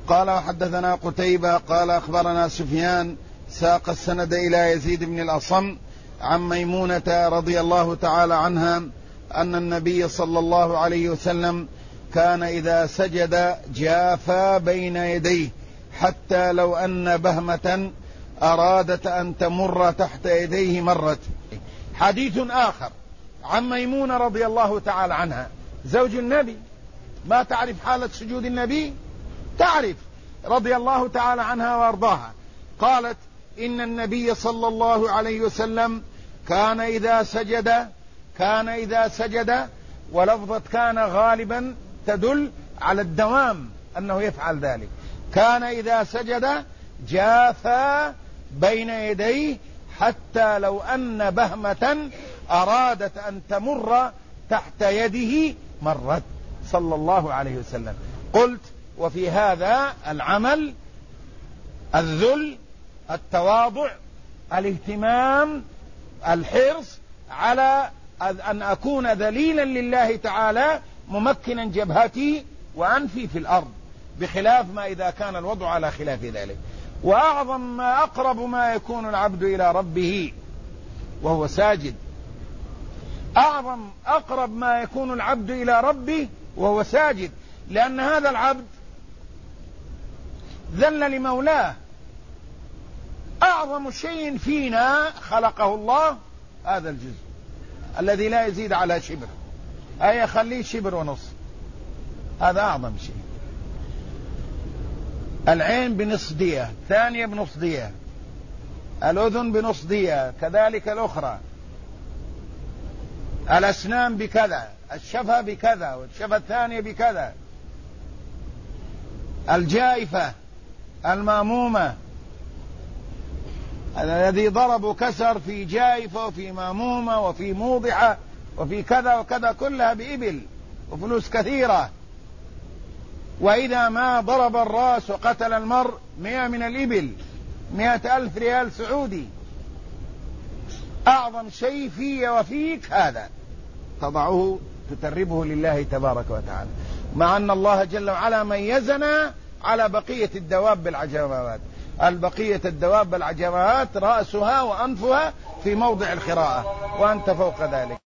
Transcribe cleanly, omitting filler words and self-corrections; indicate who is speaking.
Speaker 1: قال وحدثنا قتيبة قال أخبرنا سفيان ساق السند إلى يزيد بن الأصم عن ميمونة رضي الله تعالى عنها أن النبي صلى الله عليه وسلم كان إذا سجد جافى بين يديه حتى لو أن بهمة أرادت أن تمر تحت يديه مرت. حديث آخر عن ميمونة رضي الله تعالى عنها زوج النبي، ما تعرف حالة سجود النبي؟ تعرف، رضي الله تعالى عنها وارضاها. قالت إن النبي صلى الله عليه وسلم كان إذا سجد، ولفظة كان غالبا تدل على الدوام أنه يفعل ذلك. كان إذا سجد جافى بين يديه حتى لو أن بهمة أرادت أن تمر تحت يده مرت صلى الله عليه وسلم. قلت وفي هذا العمل الذل، التواضع، الاهتمام، الحرص على أن أكون ذليلا لله تعالى ممكنا جبهتي وأنفي في الأرض، بخلاف ما إذا كان الوضع على خلاف ذلك. وأعظم ما أقرب ما يكون العبد إلى ربه وهو ساجد، أقرب ما يكون العبد إلى ربه وهو ساجد، لأن هذا العبد ذل لمولاه. أعظم شيء فينا خلقه الله هذا الجزء الذي لا يزيد على شبر، أي خليه شبر ونص، هذا أعظم شيء. العين بنص دية، ثانية بنص دية، الأذن بنص دية، كذلك الأخرى، الأسنان بكذا، الشفة بكذا، والشفة الثانية بكذا، الجائفة، المامومة، الذي ضرب كسر في جائفة وفي مامومة وفي موضحة وفي كذا وكذا، كلها بإبل وفلوس كثيرة. وإذا ما ضرب الرأس وقتل المرء 100 من الإبل، 100,000 ريال سعودي. أعظم شيء في وفيك هذا تضعه تتربه لله تبارك وتعالى، مع أن الله جل وعلا ميزنا على بقية الدواب بالعجمات. البقية الدواب بالعجمات رأسها وأنفها في موضع الخراءة، وأنت فوق ذلك.